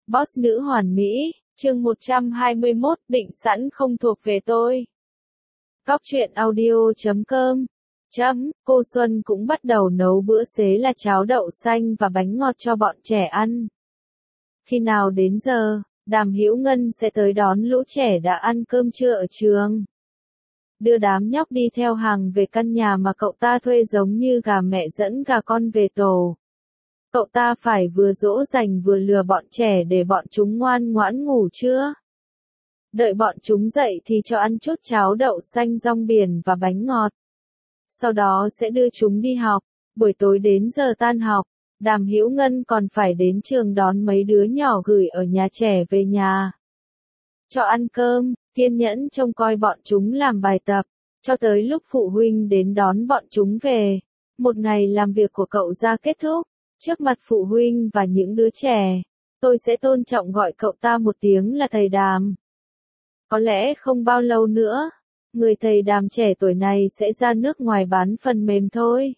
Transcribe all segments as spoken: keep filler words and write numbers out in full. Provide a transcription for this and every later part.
Boss nữ hoàn mỹ, chương một trăm hai mươi mốt, định sẵn không thuộc về tôi. Góc truyện audio chấm com Chấm, cô Xuân cũng bắt đầu nấu bữa xế là cháo đậu xanh và bánh ngọt cho bọn trẻ ăn. Khi nào đến giờ, Đàm Hữu Ngân sẽ tới đón lũ trẻ đã ăn cơm trưa ở trường. Đưa đám nhóc đi theo hàng về căn nhà mà cậu ta thuê giống như gà mẹ dẫn gà con về tổ. Cậu ta phải vừa dỗ dành vừa lừa bọn trẻ để bọn chúng ngoan ngoãn ngủ trưa. Đợi bọn chúng dậy thì cho ăn chút cháo đậu xanh rong biển và bánh ngọt. Sau đó sẽ đưa chúng đi học. Buổi tối đến giờ tan học, Đàm Hữu Ngân còn phải đến trường đón mấy đứa nhỏ gửi ở nhà trẻ về nhà. Cho ăn cơm, kiên nhẫn trông coi bọn chúng làm bài tập, cho tới lúc phụ huynh đến đón bọn chúng về. Một ngày làm việc của cậu ra kết thúc, trước mặt phụ huynh và những đứa trẻ, tôi sẽ tôn trọng gọi cậu ta một tiếng là thầy Đàm. Có lẽ không bao lâu nữa, người thầy Đàm trẻ tuổi này sẽ ra nước ngoài bán phần mềm thôi.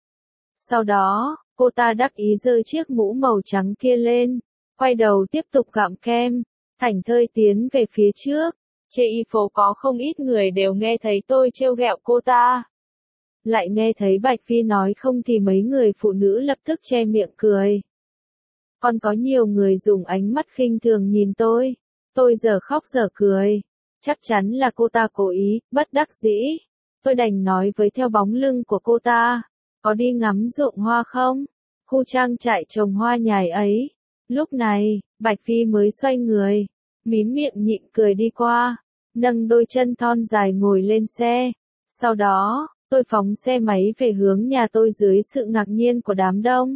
Sau đó, cô ta đắc ý giơ chiếc mũ màu trắng kia lên, quay đầu tiếp tục gặm kem, thảnh thơi tiến về phía trước. Trên y phố có không ít người đều nghe thấy tôi trêu ghẹo cô ta. Lại nghe thấy Bạch Phi nói không thì mấy người phụ nữ lập tức che miệng cười. Còn có nhiều người dùng ánh mắt khinh thường nhìn tôi. Tôi giờ khóc giờ cười. Chắc chắn là cô ta cố ý, bất đắc dĩ. Tôi đành nói với theo bóng lưng của cô ta. Có đi ngắm ruộng hoa không? Khu trang trại trồng hoa nhài ấy. Lúc này, Bạch Phi mới xoay người, mím miệng nhịn cười đi qua, nâng đôi chân thon dài ngồi lên xe. Sau đó, tôi phóng xe máy về hướng nhà tôi dưới sự ngạc nhiên của đám đông.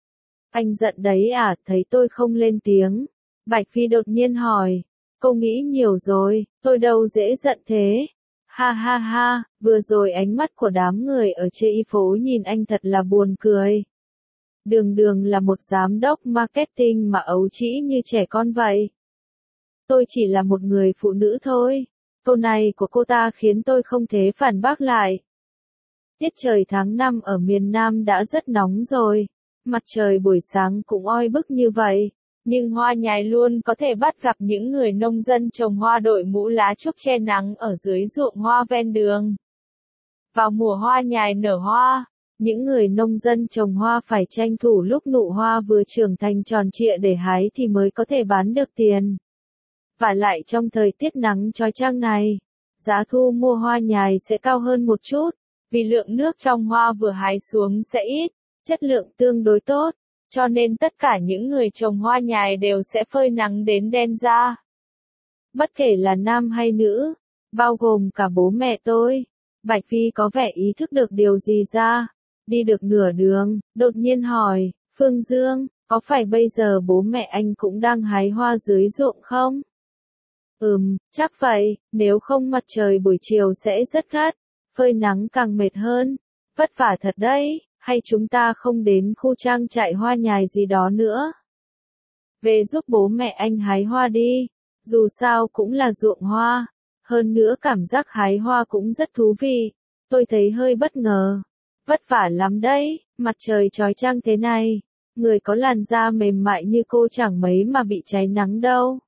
Anh giận đấy à? Thấy tôi không lên tiếng, Bạch Phi đột nhiên hỏi, cô nghĩ nhiều rồi, tôi đâu dễ giận thế. Ha ha ha, vừa rồi ánh mắt của đám người ở trên y phố nhìn anh thật là buồn cười. Đường đường là một giám đốc marketing mà ấu trĩ như trẻ con vậy. Tôi chỉ là một người phụ nữ thôi. Câu này của cô ta khiến tôi không thể phản bác lại. Tiết trời tháng năm ở miền Nam đã rất nóng rồi. Mặt trời buổi sáng cũng oi bức như vậy. Nhưng hoa nhài luôn có thể bắt gặp những người nông dân trồng hoa đội mũ lá trúc che nắng ở dưới ruộng hoa ven đường. Vào mùa hoa nhài nở hoa, những người nông dân trồng hoa phải tranh thủ lúc nụ hoa vừa trưởng thành tròn trịa để hái thì mới có thể bán được tiền. Và lại trong thời tiết nắng chói chang này, giá thu mua hoa nhài sẽ cao hơn một chút, vì lượng nước trong hoa vừa hái xuống sẽ ít, chất lượng tương đối tốt, cho nên tất cả những người trồng hoa nhài đều sẽ phơi nắng đến đen da. Bất kể là nam hay nữ, bao gồm cả bố mẹ tôi. Bạch Phi có vẻ ý thức được điều gì ra. Đi được nửa đường, đột nhiên hỏi, Phương Dương, có phải bây giờ bố mẹ anh cũng đang hái hoa dưới ruộng không? Ừm, chắc vậy, nếu không mặt trời buổi chiều sẽ rất gắt, phơi nắng càng mệt hơn. Vất vả thật đấy, hay chúng ta không đến khu trang trại hoa nhài gì đó nữa? Về giúp bố mẹ anh hái hoa đi, dù sao cũng là ruộng hoa. Hơn nữa cảm giác hái hoa cũng rất thú vị, tôi thấy hơi bất ngờ. Vất vả lắm đấy, mặt trời chói chang thế này, người có làn da mềm mại như cô chẳng mấy mà bị cháy nắng đâu.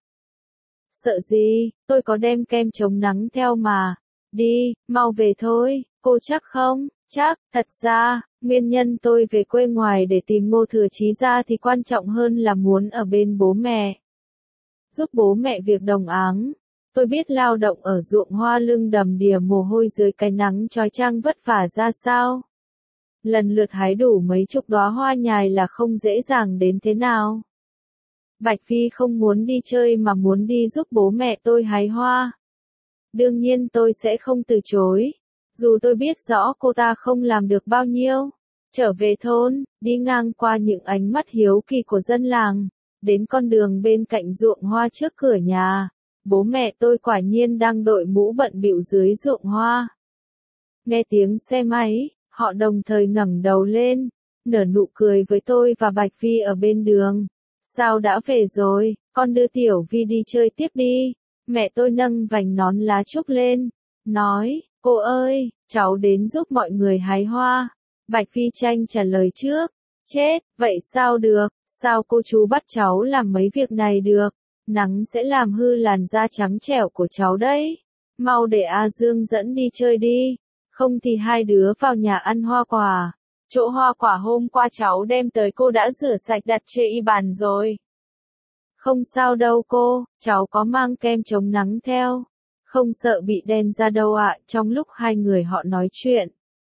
Sợ gì, tôi có đem kem chống nắng theo mà. Đi, mau về thôi, cô chắc không? Chắc, thật ra, nguyên nhân tôi về quê ngoài để tìm Ngô Thừa Chí ra thì quan trọng hơn là muốn ở bên bố mẹ. Giúp bố mẹ việc đồng áng. Tôi biết lao động ở ruộng hoa lưng đầm đìa mồ hôi dưới cái nắng chói chang vất vả ra sao. Lần lượt hái đủ mấy chục đóa hoa nhài là không dễ dàng đến thế nào. Bạch Phi không muốn đi chơi mà muốn đi giúp bố mẹ tôi hái hoa. Đương nhiên tôi sẽ không từ chối. Dù tôi biết rõ cô ta không làm được bao nhiêu. Trở về thôn, đi ngang qua những ánh mắt hiếu kỳ của dân làng. Đến con đường bên cạnh ruộng hoa trước cửa nhà. Bố mẹ tôi quả nhiên đang đội mũ bận bịu dưới ruộng hoa. Nghe tiếng xe máy, họ đồng thời ngẩng đầu lên, nở nụ cười với tôi và Bạch Phi ở bên đường. Sao đã về rồi, con đưa Tiểu Vi đi chơi tiếp đi. Mẹ tôi nâng vành nón lá trúc lên, nói, cô ơi, cháu đến giúp mọi người hái hoa. Bạch Phi tranh trả lời trước, chết, vậy sao được, Sao cô chú bắt cháu làm mấy việc này được? Nắng sẽ làm hư làn da trắng trẻo của cháu đấy. Mau để A Dương dẫn đi chơi đi. Không thì hai đứa vào nhà ăn hoa quả. Chỗ hoa quả hôm qua cháu đem tới cô đã rửa sạch đặt trên bàn rồi. Không sao đâu cô, cháu có mang kem chống nắng theo. Không sợ bị đen da đâu ạ. Trong lúc hai người họ nói chuyện,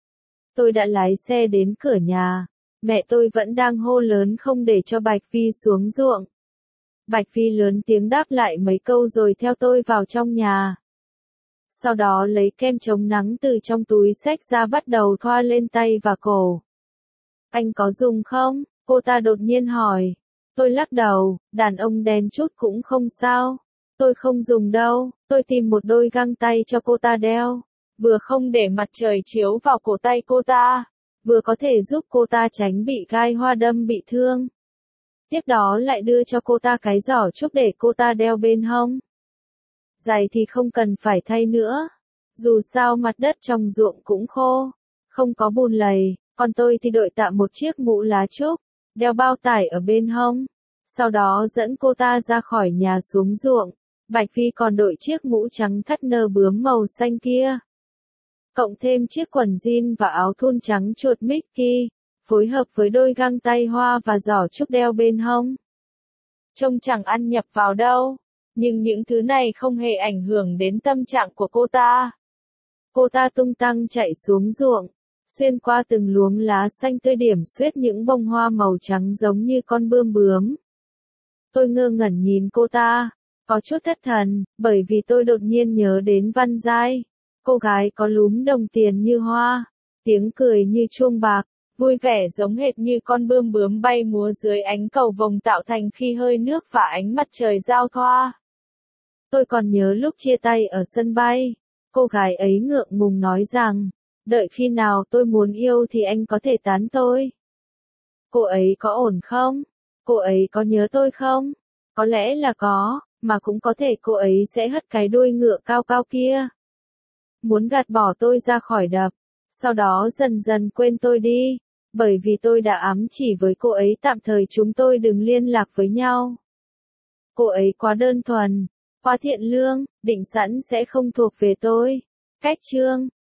tôi đã lái xe đến cửa nhà. Mẹ tôi vẫn đang hô lớn không để cho Bạch Phi xuống ruộng. Bạch Phi lớn tiếng đáp lại mấy câu rồi theo tôi vào trong nhà. Sau đó lấy kem chống nắng từ trong túi xách ra bắt đầu thoa lên tay và cổ. Anh có dùng không? Cô ta đột nhiên hỏi. Tôi lắc đầu, đàn ông đen chút cũng không sao. Tôi không dùng đâu, tôi tìm một đôi găng tay cho cô ta đeo. Vừa không để mặt trời chiếu vào cổ tay cô ta, vừa có thể giúp cô ta tránh bị gai hoa đâm bị thương. Tiếp đó lại đưa cho cô ta cái giỏ trúc để cô ta đeo bên hông. Giày thì không cần phải thay nữa. Dù sao mặt đất trong ruộng cũng khô, không có bùn lầy, còn tôi thì đội tạm một chiếc mũ lá trúc, đeo bao tải ở bên hông. Sau đó dẫn cô ta ra khỏi nhà xuống ruộng. Bạch Phi còn đội chiếc mũ trắng thắt nơ bướm màu xanh kia. Cộng thêm chiếc quần jean và áo thun trắng chuột Mickey, phối hợp với đôi găng tay hoa và giỏ trúc đeo bên hông. Trông chẳng ăn nhập vào đâu, nhưng những thứ này không hề ảnh hưởng đến tâm trạng của cô ta. Cô ta tung tăng chạy xuống ruộng, xuyên qua từng luống lá xanh tươi điểm xuyết những bông hoa màu trắng giống như con bươm bướm. Tôi ngơ ngẩn nhìn cô ta, có chút thất thần, bởi vì tôi đột nhiên nhớ đến Văn Giai. Cô gái có lúm đồng tiền như hoa, tiếng cười như chuông bạc, vui vẻ giống hệt như con bươm bướm bay múa dưới ánh cầu vồng tạo thành khi hơi nước và ánh mặt trời giao thoa. Tôi còn nhớ lúc chia tay ở sân bay, cô gái ấy ngượng ngùng nói rằng, đợi khi nào tôi muốn yêu thì anh có thể tán tôi. Cô ấy có ổn không? Cô ấy có nhớ tôi không? Có lẽ là có, mà cũng có thể cô ấy sẽ hất cái đuôi ngựa cao cao kia. Muốn gạt bỏ tôi ra khỏi đập, sau đó dần dần quên tôi đi, bởi vì tôi đã ám chỉ với cô ấy tạm thời chúng tôi đừng liên lạc với nhau. Cô ấy quá đơn thuần, quá thiện lương, định sẵn sẽ không thuộc về tôi. Cách chương